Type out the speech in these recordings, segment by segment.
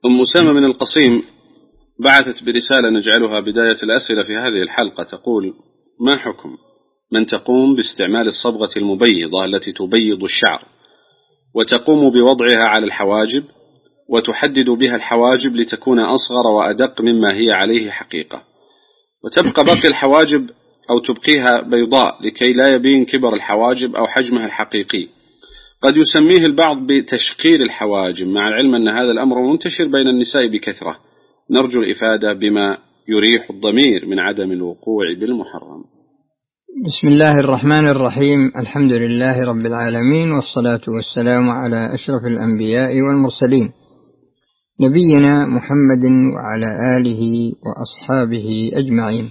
أم أسامة من القصيم بعثت برسالة نجعلها بداية الأسئلة في هذه الحلقة، تقول: ما حكم من تقوم باستعمال الصبغة المبيضة التي تبيض الشعر وتقوم بوضعها على الحواجب وتحدد بها الحواجب لتكون أصغر وأدق مما هي عليه حقيقة، وتبقى باقي الحواجب أو تبقيها بيضاء لكي لا يبين كبر الحواجب أو حجمها الحقيقي؟ قد يسميه البعض بتشقير الحواجب، مع العلم أن هذا الأمر منتشر بين النساء بكثرة. نرجو الإفادة بما يريح الضمير من عدم الوقوع بالمحرم. بسم الله الرحمن الرحيم. الحمد لله رب العالمين، والصلاة والسلام على أشرف الأنبياء والمرسلين، نبينا محمد وعلى آله وأصحابه أجمعين.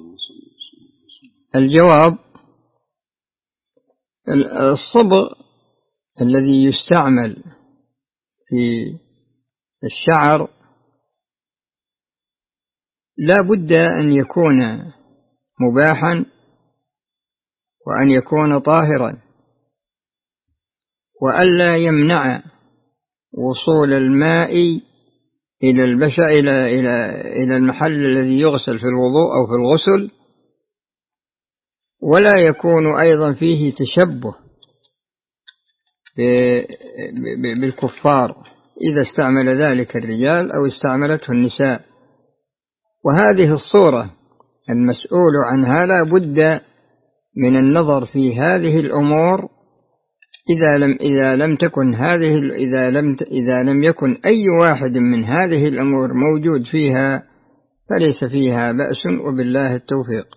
الجواب: الصبغ الذي يستعمل في الشعر لا بد أن يكون مباحا وأن يكون طاهرا، وألا يمنع وصول الماء إلى البشرة إلى المحل الذي يغسل في الوضوء أو في الغسل، ولا يكون أيضا فيه تشبه بالكفار إذا استعمل ذلك الرجال أو استعملته النساء. وهذه الصورة المسؤول عنها لا بد من النظر في هذه الأمور. إذا لم يكن أي واحد من هذه الأمور موجود فيها فليس فيها بأس، وبالله التوفيق.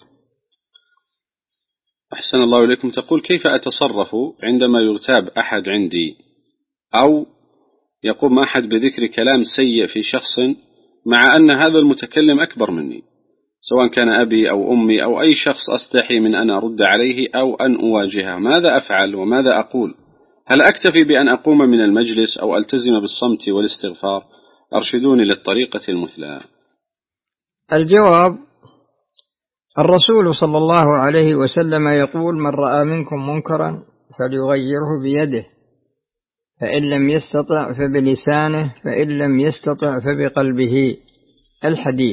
أحسن الله إليكم. تقول: كيف أتصرف عندما يغتاب أحد عندي أو يقوم أحد بذكر كلام سيء في شخص مع أن هذا المتكلم أكبر مني، سواء كان أبي أو أمي أو أي شخص أستحي من أن أرد عليه أو أن أواجهه؟ ماذا أفعل وماذا أقول؟ هل أكتفي بأن أقوم من المجلس أو ألتزم بالصمت والاستغفار؟ أرشدوني للطريقة المثلى. الجواب: الرسول صلى الله عليه وسلم يقول: من رأى منكم منكرا فليغيره بيده، فإن لم يستطع فبلسانه، فإن لم يستطع فبقلبه. الحديث.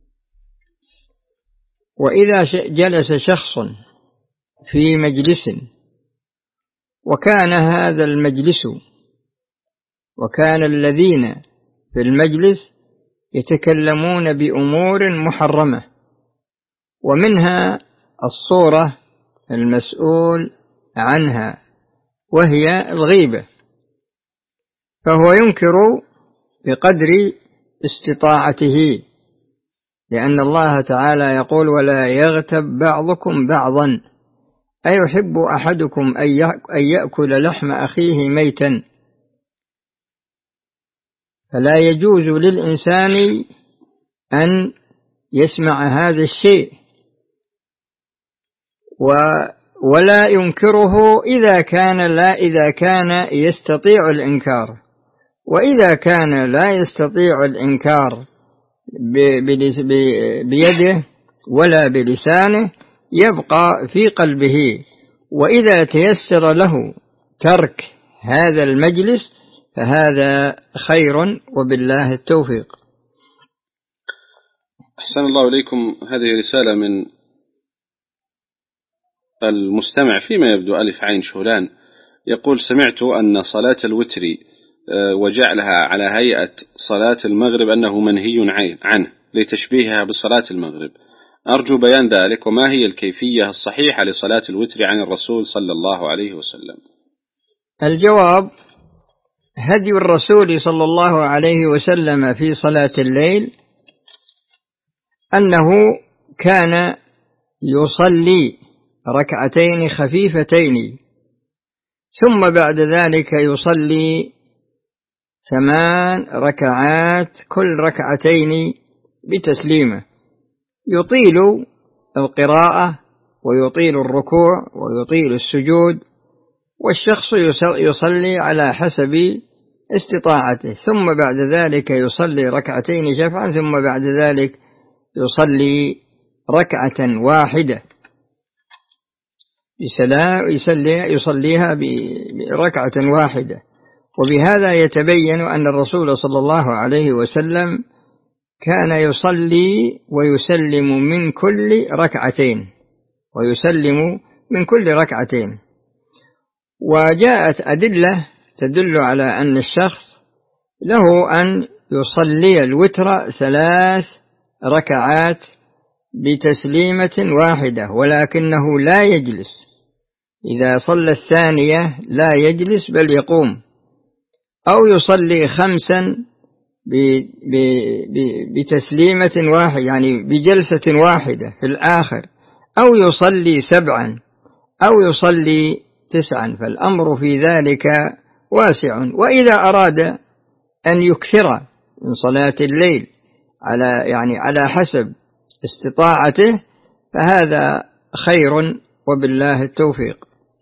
وإذا جلس شخص في مجلس وكان هذا المجلس وكان الذين في المجلس يتكلمون بأمور محرمة، ومنها الصورة المسؤول عنها وهي الغيبة، فهو ينكر بقدر استطاعته، لأن الله تعالى يقول: ولا يغتب بعضكم بعضا، أيحب أحدكم أن يأكل لحم أخيه ميتا؟ فلا يجوز للإنسان أن يسمع هذا الشيء ولا ينكره إذا كان يستطيع الإنكار. وإذا كان لا يستطيع الإنكار بيده ولا بلسانه يبقى في قلبه، وإذا تيسر له ترك هذا المجلس فهذا خير، وبالله التوفيق. أحسن الله إليكم. هذه رسالة من المستمع فيما يبدو ألف عين شولان، يقول: سمعت أن صلاة الوتر وجعلها على هيئة صلاة المغرب أنه منهي عنه لتشبيهها بصلاة المغرب، أرجو بيان ذلك، وما هي الكيفية الصحيحة لصلاة الوتر عن الرسول صلى الله عليه وسلم؟ الجواب: هدي الرسول صلى الله عليه وسلم في صلاة الليل أنه كان يصلي ركعتين خفيفتين، ثم بعد ذلك يصلي 8 ركعات كل ركعتين بتسليمة، يطيل القراءة ويطيل الركوع ويطيل السجود، والشخص يصلي على حسب استطاعته، ثم بعد ذلك يصلي ركعتين شفعا، ثم بعد ذلك يصلي ركعة واحدة يصليها بركعة واحدة، وبهذا يتبين أن الرسول صلى الله عليه وسلم كان يصلي ويسلم من كل ركعتين. وجاءت أدلة تدل على أن الشخص له أن يصلي الوتر 3 ركعات بتسليمة واحدة، ولكنه لا يجلس. إذا صلى الثانية لا يجلس بل يقوم، أو يصلي 5 بتسليمة واحدة يعني بجلسة واحدة في الآخر، أو يصلي 7 أو يصلي 9، فالأمر في ذلك واسع. وإذا أراد أن يكثر من صلاة الليل على حسب استطاعته فهذا خير، وبالله التوفيق.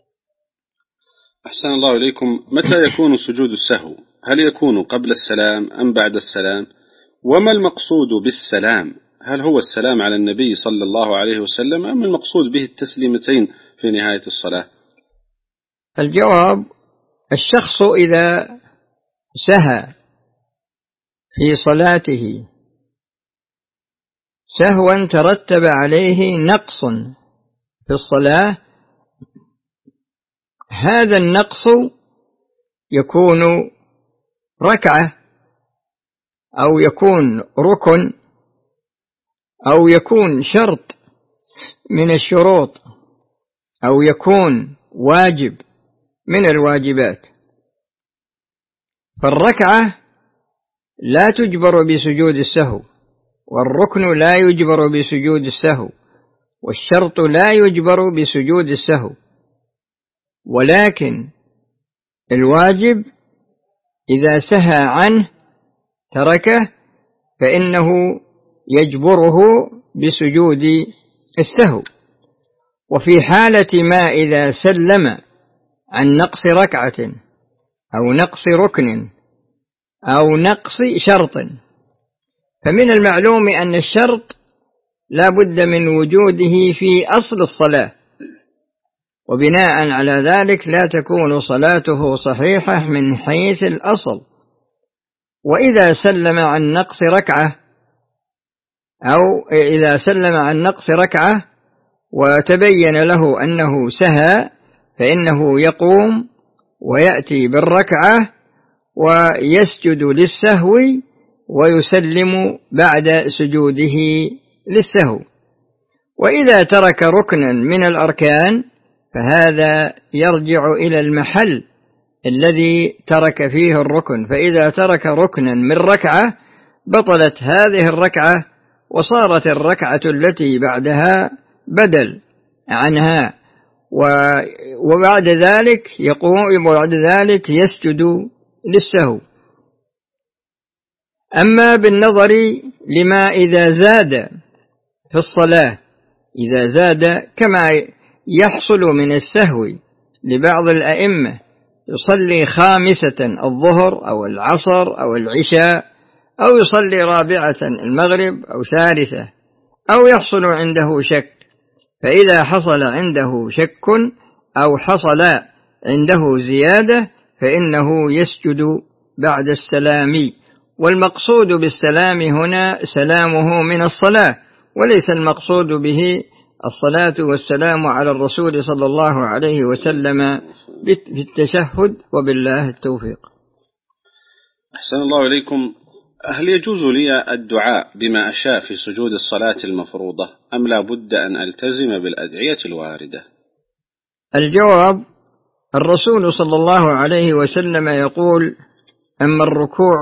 أحسن الله إليكم. متى يكون سجود السهو؟ هل يكون قبل السلام أم بعد السلام؟ وما المقصود بالسلام؟ هل هو السلام على النبي صلى الله عليه وسلم أم المقصود به التسليمتين في نهاية الصلاة؟ الجواب: الشخص إذا سهى في صلاته سهوا ترتب عليه نقص في الصلاة، هذا النقص يكون ركعة أو يكون ركن أو يكون شرط من الشروط أو يكون واجب من الواجبات. فالركعة لا تجبر بسجود السهو، والركن لا يجبر بسجود السهو، والشرط لا يجبر بسجود السهو، ولكن الواجب إذا سهى عنه تركه فإنه يجبره بسجود السهو. وفي حالة ما إذا سلم عن نقص ركعة أو نقص ركن أو نقص شرط، فمن المعلوم أن الشرط لا بد من وجوده في أصل الصلاة، وبناء على ذلك لا تكون صلاته صحيحة من حيث الأصل. وإذا سلم عن نقص ركعة أو إذا سلم عن نقص ركعة وتبين له أنه سهى فإنه يقوم ويأتي بالركعة ويسجد للسهو ويسلم بعد سجوده للسهو. وإذا ترك ركنا من الأركان فهذا يرجع إلى المحل الذي ترك فيه الركن، فإذا ترك ركنا من ركعة بطلت هذه الركعة وصارت الركعة التي بعدها بدل عنها، وبعد ذلك يقوم وبعد ذلك يسجد للسهو. أما بالنظر لما إذا زاد في الصلاة، إذا زاد كما يحصل من السهو لبعض الأئمة يصلي 5 الظهر أو العصر أو العشاء، أو يصلي 4 المغرب أو 3، أو يحصل عنده شك، فإذا حصل عنده شك أو حصل عنده زيادة فإنه يسجد بعد السلام. والمقصود بالسلام هنا سلامه من الصلاة، وليس المقصود به الصلاة والسلام على الرسول صلى الله عليه وسلم بالتشهد، وبالله التوفيق. أحسن الله إليكم. هل يجوز لي الدعاء بما أشاء في سجود الصلاة المفروضة أم لا بد أن ألتزم بالأدعية الواردة؟ الجواب: الرسول صلى الله عليه وسلم يقول: أما الركوع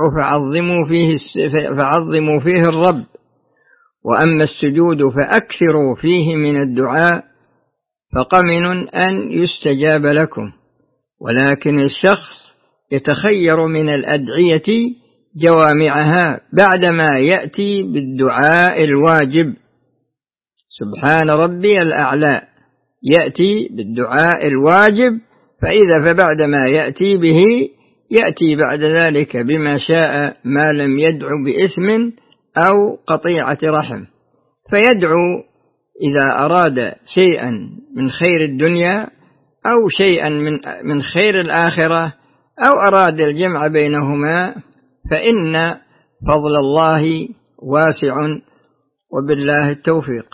فعظموا فيه الرب، وأما السجود فأكثروا فيه من الدعاء، فقمن أن يستجاب لكم. ولكن الشخص يتخير من الأدعية جوامعها بعدما يأتي بالدعاء الواجب، سبحان ربي الأعلى، يأتي بالدعاء الواجب، فبعدما يأتي به يأتي بعد ذلك بما شاء ما لم يدع بإثم أو قطيعة رحم، فيدعو إذا أراد شيئا من خير الدنيا أو شيئا من خير الآخرة أو أراد الجمع بينهما فإن فضل الله واسع، وبالله التوفيق.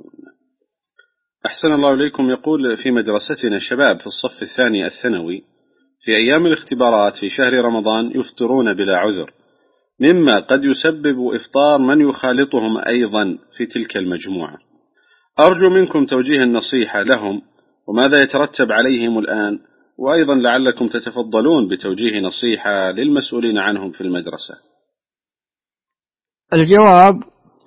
أحسن الله إليكم. يقول: في مدرستنا شباب في الصف الثاني الثانوي في أيام الاختبارات في شهر رمضان يفطرون بلا عذر، مما قد يسبب إفطار من يخالطهم أيضا في تلك المجموعة. أرجو منكم توجيه النصيحة لهم، وماذا يترتب عليهم الآن، وأيضا لعلكم تتفضلون بتوجيه نصيحة للمسؤولين عنهم في المدرسة. الجواب: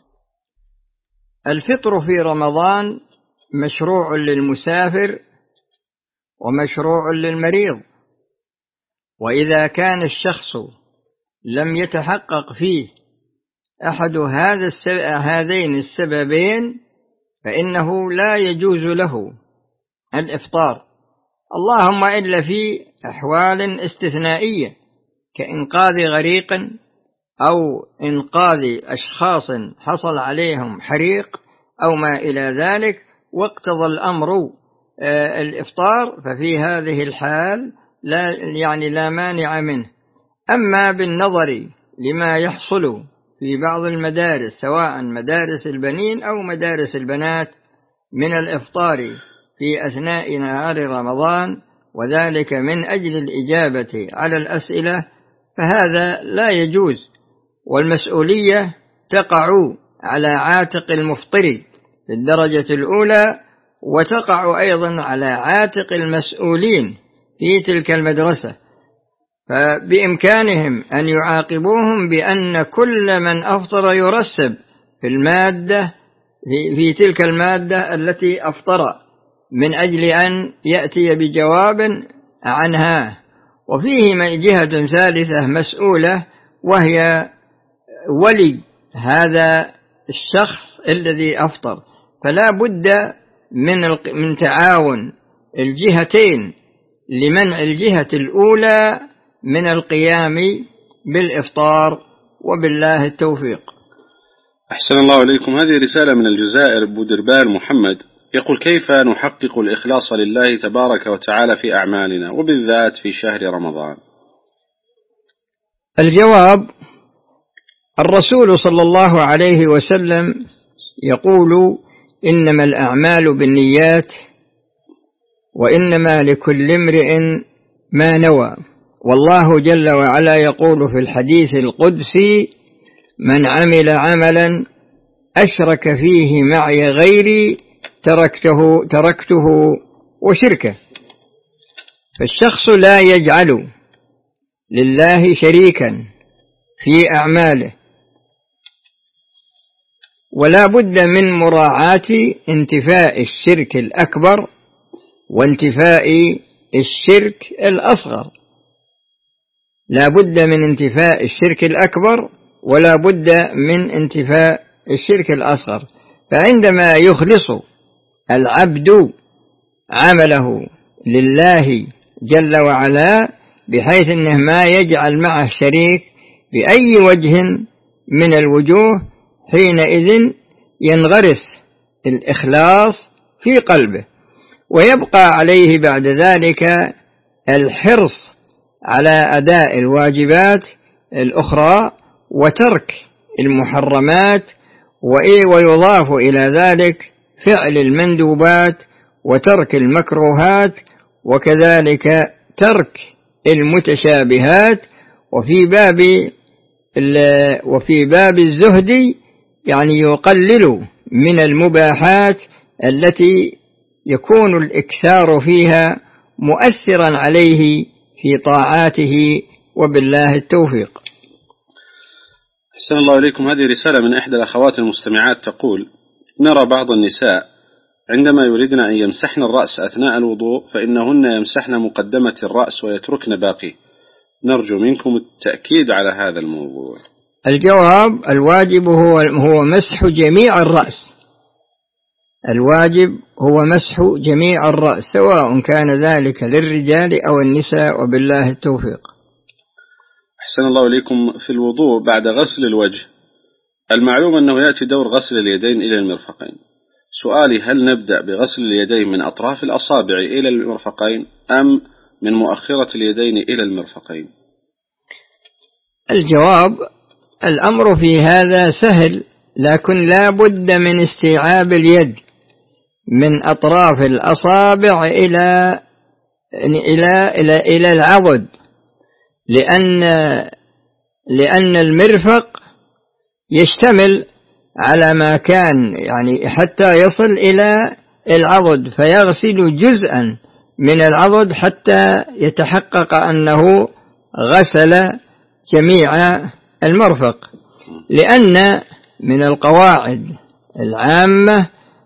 الفطر في رمضان مشروع للمسافر ومشروع للمريض، وإذا كان الشخص لم يتحقق فيه أحد هذين السببين فإنه لا يجوز له الإفطار، اللهم إلا في أحوال استثنائية كإنقاذ غريق أو إنقاذ أشخاص حصل عليهم حريق أو ما إلى ذلك واقتضى الأمر الإفطار، ففي هذه الحال لا مانع منه. أما بالنظر لما يحصل في بعض المدارس سواء مدارس البنين أو مدارس البنات من الإفطار في أثناء نهار رمضان، وذلك من أجل الإجابة على الأسئلة، فهذا لا يجوز، والمسؤولية تقع على عاتق المفطر في الدرجة الأولى، وتقع أيضا على عاتق المسؤولين في تلك المدرسة، فبإمكانهم أن يعاقبوهم بأن كل من أفطر يرسب في تلك المادة التي أفطر من أجل أن يأتي بجواب عنها. وفيه جهة ثالثة مسؤولة، وهي ولي هذا الشخص الذي أفطر، فلا بد من تعاون الجهتين لمنع الجهة الأولى من القيام بالإفطار، وبالله التوفيق. أحسن الله إليكم. هذه رسالة من الجزائر، بودربال محمد، يقول: كيف نحقق الإخلاص لله تبارك وتعالى في أعمالنا وبالذات في شهر رمضان؟ الجواب: الرسول صلى الله عليه وسلم يقول: إنما الأعمال بالنيات وإنما لكل امرئ ما نوى، والله جل وعلا يقول في الحديث القدسي: من عمل عملا أشرك فيه معي غيري تركته وشركه. فالشخص لا يجعل لله شريكا في أعماله، ولا بد من مراعاة انتفاء الشرك الأكبر وانتفاء الشرك الأصغر، لا بد من انتفاء الشرك الأكبر ولا بد من انتفاء الشرك الأصغر. فعندما يخلص العبد عمله لله جل وعلا بحيث أنه ما يجعل معه شريك بأي وجه من الوجوه، حينئذ ينغرس الإخلاص في قلبه، ويبقى عليه بعد ذلك الحرص على أداء الواجبات الأخرى وترك المحرمات، ويضاف إلى ذلك فعل المندوبات وترك المكروهات، وكذلك ترك المتشابهات. وفي باب الزهد يقلل من المباحات التي يكون الإكثار فيها مؤثرا عليه في طاعاته، وبالله التوفيق. أحسن الله إليكم. هذه رسالة من إحدى الأخوات المستمعات تقول: نرى بعض النساء عندما يريدن أن يمسحن الرأس أثناء الوضوء فإنهن يمسحن مقدمة الرأس ويتركن باقي، نرجو منكم التأكيد على هذا الموضوع. الجواب: الواجب هو مسح جميع الرأس، الواجب هو مسح جميع الرأس سواء كان ذلك للرجال أو النساء، وبالله التوفيق. أحسن الله إليكم. في الوضوء بعد غسل الوجه، المعلوم أنه يأتي دور غسل اليدين إلى المرفقين. سؤالي: هل نبدأ بغسل اليدين من أطراف الأصابع إلى المرفقين أم من مؤخرة اليدين إلى المرفقين؟ الجواب: الأمر في هذا سهل، لكن لا بد من استيعاب اليد من أطراف الأصابع إلى العضد، لأن المرفق يشتمل على ما كان يعني حتى يصل إلى العضد، فيغسل جزءا من العضد حتى يتحقق أنه غسل جميع المرفق. لأن من القواعد العامة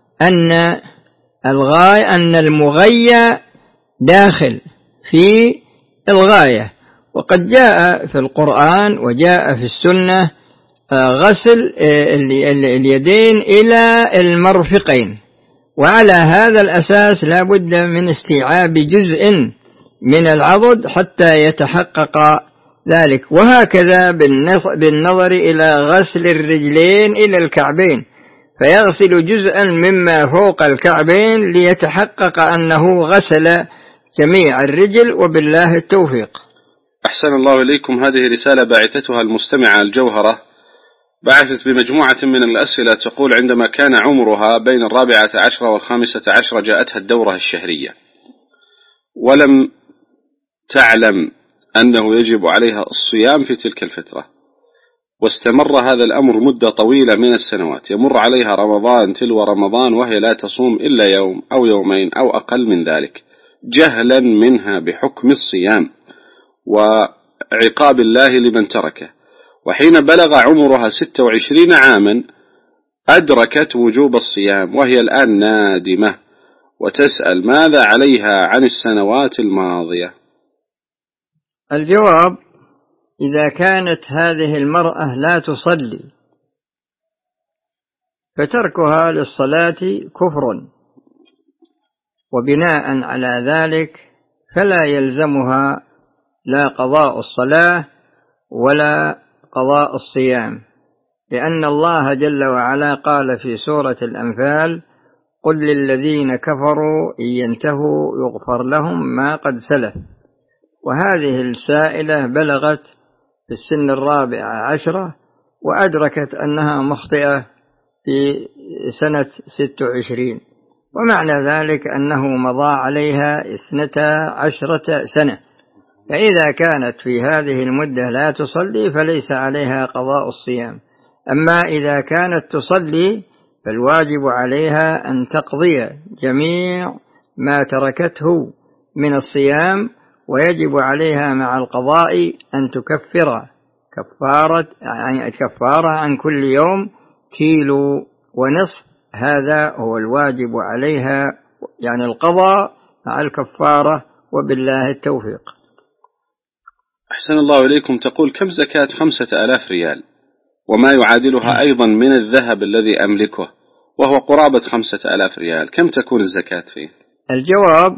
أن المغيّ داخل في الغاية، وقد جاء في القرآن وجاء في السنة غسل اليدين إلى المرفقين، وعلى هذا الأساس لا بد من استيعاب جزء من العضد حتى يتحقق ذلك. وهكذا بالنظر إلى غسل الرجلين إلى الكعبين، فيغسل جزءا مما فوق الكعبين ليتحقق أنه غسل جميع الرجل، وبالله التوفيق. أحسن الله إليكم. هذه رسالة باعثتها المستمعة الجوهرة، بعثت بمجموعة من الأسئلة، تقول: عندما كان عمرها بين 14 و15 جاءتها الدورة الشهرية، ولم تعلم أنه يجب عليها الصيام في تلك الفترة، واستمر هذا الأمر مدة طويلة من السنوات، يمر عليها رمضان تلو رمضان وهي لا تصوم إلا يوم أو يومين أو أقل من ذلك، جهلا منها بحكم الصيام وعقاب الله لمن تركه. وحين بلغ عمرها 26 عاما أدركت وجوب الصيام، وهي الآن نادمة وتسأل: ماذا عليها عن السنوات الماضية؟ الجواب: إذا كانت هذه المرأة لا تصلي فتركها للصلاة كفر، وبناء على ذلك فلا يلزمها لا قضاء الصلاة ولا قضاء الصيام، لأن الله جل وعلا قال في سورة الأنفال: قل للذين كفروا إن ينتهوا يغفر لهم ما قد سلف. وهذه السائلة بلغت في السن 14 وأدركت أنها مخطئة في سنة 26، ومعنى ذلك أنه مضى عليها 12 سنة. فإذا كانت في هذه المدة لا تصلي فليس عليها قضاء الصيام. أما إذا كانت تصلي فالواجب عليها أن تقضي جميع ما تركته من الصيام، ويجب عليها مع القضاء أن تكفر كفارة عن كل يوم 1.5 كيلو. هذا هو الواجب عليها، يعني القضاء مع الكفارة، وبالله التوفيق. أحسن الله إليكم. تقول: كم زكاة 5000 ريال وما يعادلها أيضا من الذهب الذي أملكه وهو قرابة 5000 ريال، كم تكون الزكاة فيه؟ الجواب: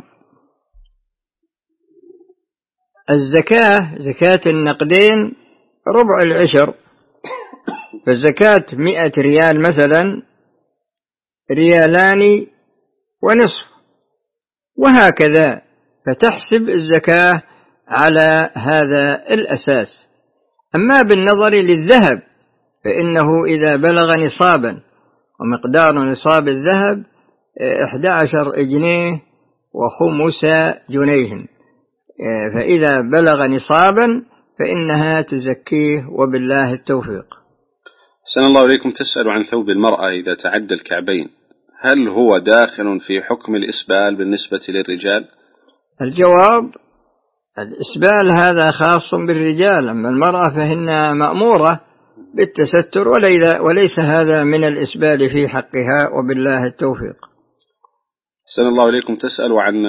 الزكاة زكاة النقدين ربع العشر، فالزكاة 100 ريال مثلا 2.5 ريال، وهكذا، فتحسب الزكاة على هذا الأساس. أما بالنظر للذهب فإنه إذا بلغ نصابا، ومقدار نصاب الذهب 11 جنيه و5 جنيه، فإذا بلغ نصابا فإنها تزكيه، وبالله التوفيق. أحسن الله إليكم. تسأل عن ثوب المرأة إذا تعدى الكعبين، هل هو داخل في حكم الإسبال بالنسبة للرجال؟ الجواب: الإسبال هذا خاص بالرجال، أما المرأة فإنها مأمورة بالتستر، وليس هذا من الإسبال في حقها، وبالله التوفيق. أحسن الله إليكم. تسأل عن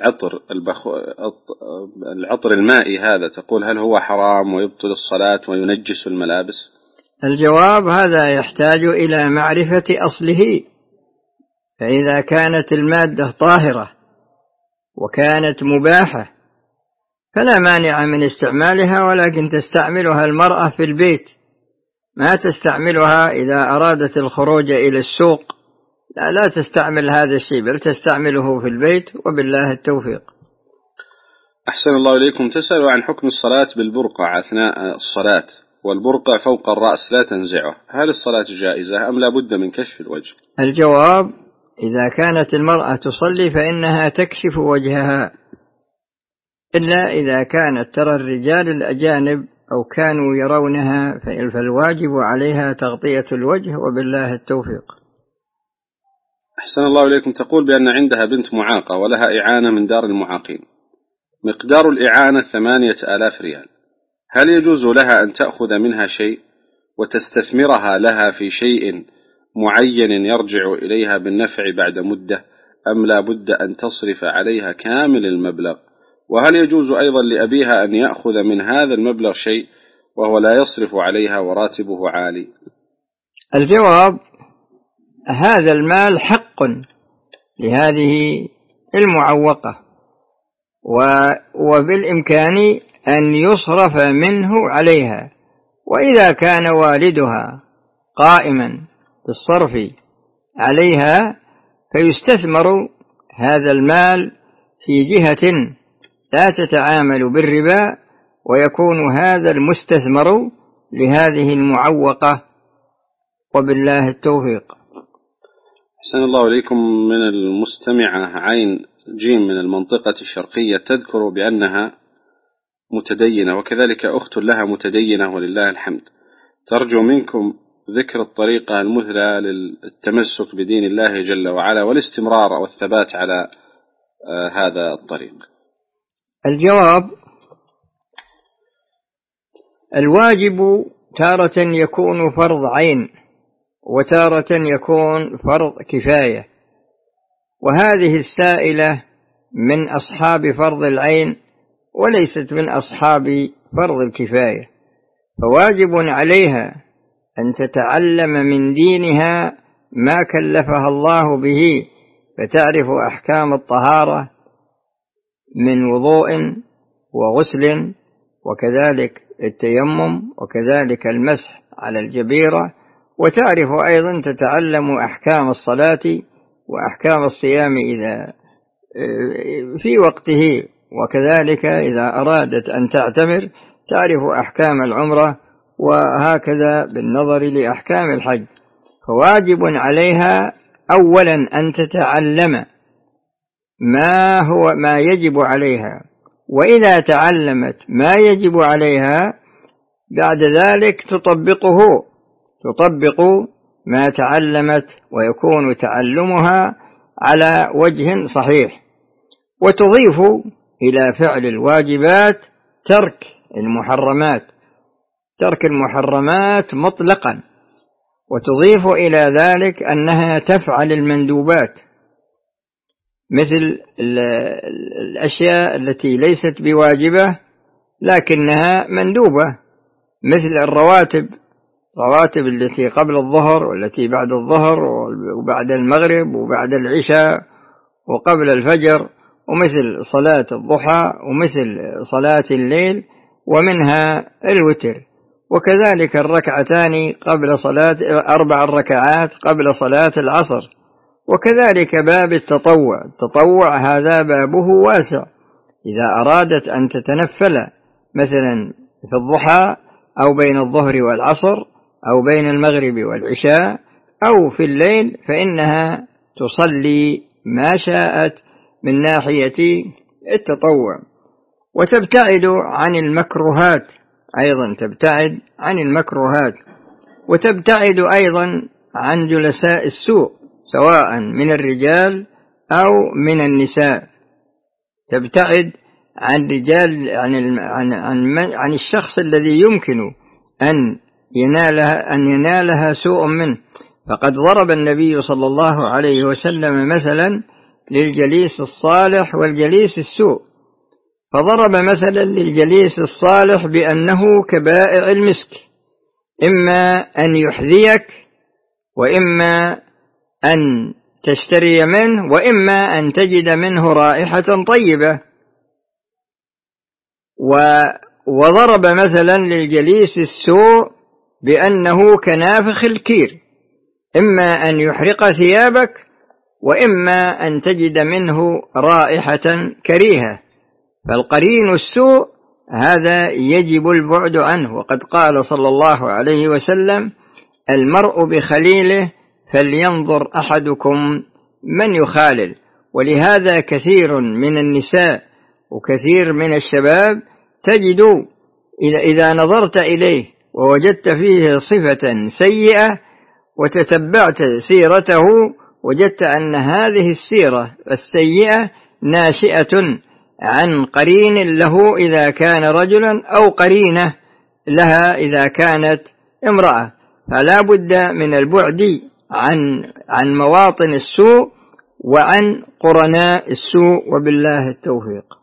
العطر المائي هذا، تقول: هل هو حرام ويبطل الصلاة وينجس الملابس؟ الجواب: هذا يحتاج إلى معرفة أصله، فإذا كانت المادة طاهرة وكانت مباحة فلا مانع من استعمالها، ولكن تستعملها المرأة في البيت، ما تستعملها إذا أرادت الخروج إلى السوق، لا تستعمل هذا الشيء، بل تستعمله في البيت، وبالله التوفيق. أحسن الله إليكم. تسأل عن حكم الصلاة بالبرقع أثناء الصلاة، والبرقع فوق الرأس لا تنزعه، هل الصلاة جائزة أم لا بد من كشف الوجه؟ الجواب: إذا كانت المرأة تصلي فإنها تكشف وجهها، إلا إذا كانت ترى الرجال الأجانب أو كانوا يرونها فالواجب عليها تغطية الوجه، وبالله التوفيق. أحسن الله إليكم. تقول بأن عندها بنت معاقة ولها إعانة من دار المعاقين، مقدار الإعانة 8,000 ريال، هل يجوز لها أن تأخذ منها شيء وتستثمرها لها في شيء معين يرجع إليها بالنفع بعد مدة، أم لا بد أن تصرف عليها كامل المبلغ؟ وهل يجوز أيضا لأبيها أن يأخذ من هذا المبلغ شيء وهو لا يصرف عليها وراتبه عالي؟ الجواب: هذا المال حق لهذه المعوقة، وبالإمكان أن يصرف منه عليها، وإذا كان والدها قائما بالصرف عليها فيستثمر هذا المال في جهة لا تتعامل بالربا، ويكون هذا المستثمر لهذه المعوقة، وبالله التوفيق. أحسن الله إليكم. من المستمعة عين جيم من المنطقة الشرقية تذكر بأنها متدينة، وكذلك أخت لها متدينة ولله الحمد، ترجو منكم ذكر الطريقة المثلى للتمسك بدين الله جل وعلا والاستمرار والثبات على هذا الطريق. الجواب: الواجب تارة يكون فرض عين وتارة يكون فرض كفاية، وهذه السائلة من أصحاب فرض العين وليست من أصحاب فرض الكفاية، فواجب عليها أن تتعلم من دينها ما كلفها الله به، فتعرف أحكام الطهارة من وضوء وغسل، وكذلك التيمم، وكذلك المسح على الجبيرة، وتعرف أيضا تتعلم أحكام الصلاة وأحكام الصيام إذا في وقته، وكذلك إذا أرادت أن تعتمر تعرف أحكام العمرة، وهكذا بالنظر لأحكام الحج. فواجب عليها أولا أن تتعلم ما يجب عليها، وإذا تعلمت ما يجب عليها بعد ذلك تطبق ما تعلمت، ويكون تعلمها على وجه صحيح، وتضيف إلى فعل الواجبات ترك المحرمات مطلقا، وتضيف إلى ذلك أنها تفعل المندوبات مثل الأشياء التي ليست بواجبة لكنها مندوبة، مثل الرواتب التي قبل الظهر والتي بعد الظهر وبعد المغرب وبعد العشاء وقبل الفجر، ومثل صلاة الضحى، ومثل صلاة الليل، ومنها الوتر، وكذلك الركعتان قبل صلاة 4 ركعات قبل صلاة العصر، وكذلك باب التطوع هذا بابه واسع، إذا أرادت أن تتنفل مثلا في الضحى أو بين الظهر والعصر أو بين المغرب والعشاء أو في الليل فإنها تصلي ما شاءت من ناحية التطوع، وتبتعد عن المكروهات وتبتعد أيضا عن جلساء السوء سواء من الرجال أو من النساء، تبتعد عن رجال عن الشخص الذي يمكن أن ينالها سوء منه. فقد ضرب النبي صلى الله عليه وسلم مثلا للجليس الصالح والجليس السوء، فضرب مثلا للجليس الصالح بأنه كبائع المسك، إما أن يحذيك، وإما أن تشتري منه، وإما أن تجد منه رائحة طيبة. وضرب مثلا للجليس السوء بأنه كنافخ الكير، إما أن يحرق ثيابك، وإما أن تجد منه رائحة كريهة. فالقرين السوء هذا يجب البعد عنه، وقد قال صلى الله عليه وسلم: المرء بخليله فلينظر أحدكم من يخالل. ولهذا كثير من النساء وكثير من الشباب تجد إذا نظرت إليه ووجدت فيه صفة سيئة وتتبعت سيرته وجدت أن هذه السيرة السيئة ناشئة عن قرين له إذا كان رجلا أو قرينة لها إذا كانت امرأة. فلا بد من البعد عن مواطن السوء وعن قرناء السوء، وبالله التوفيق.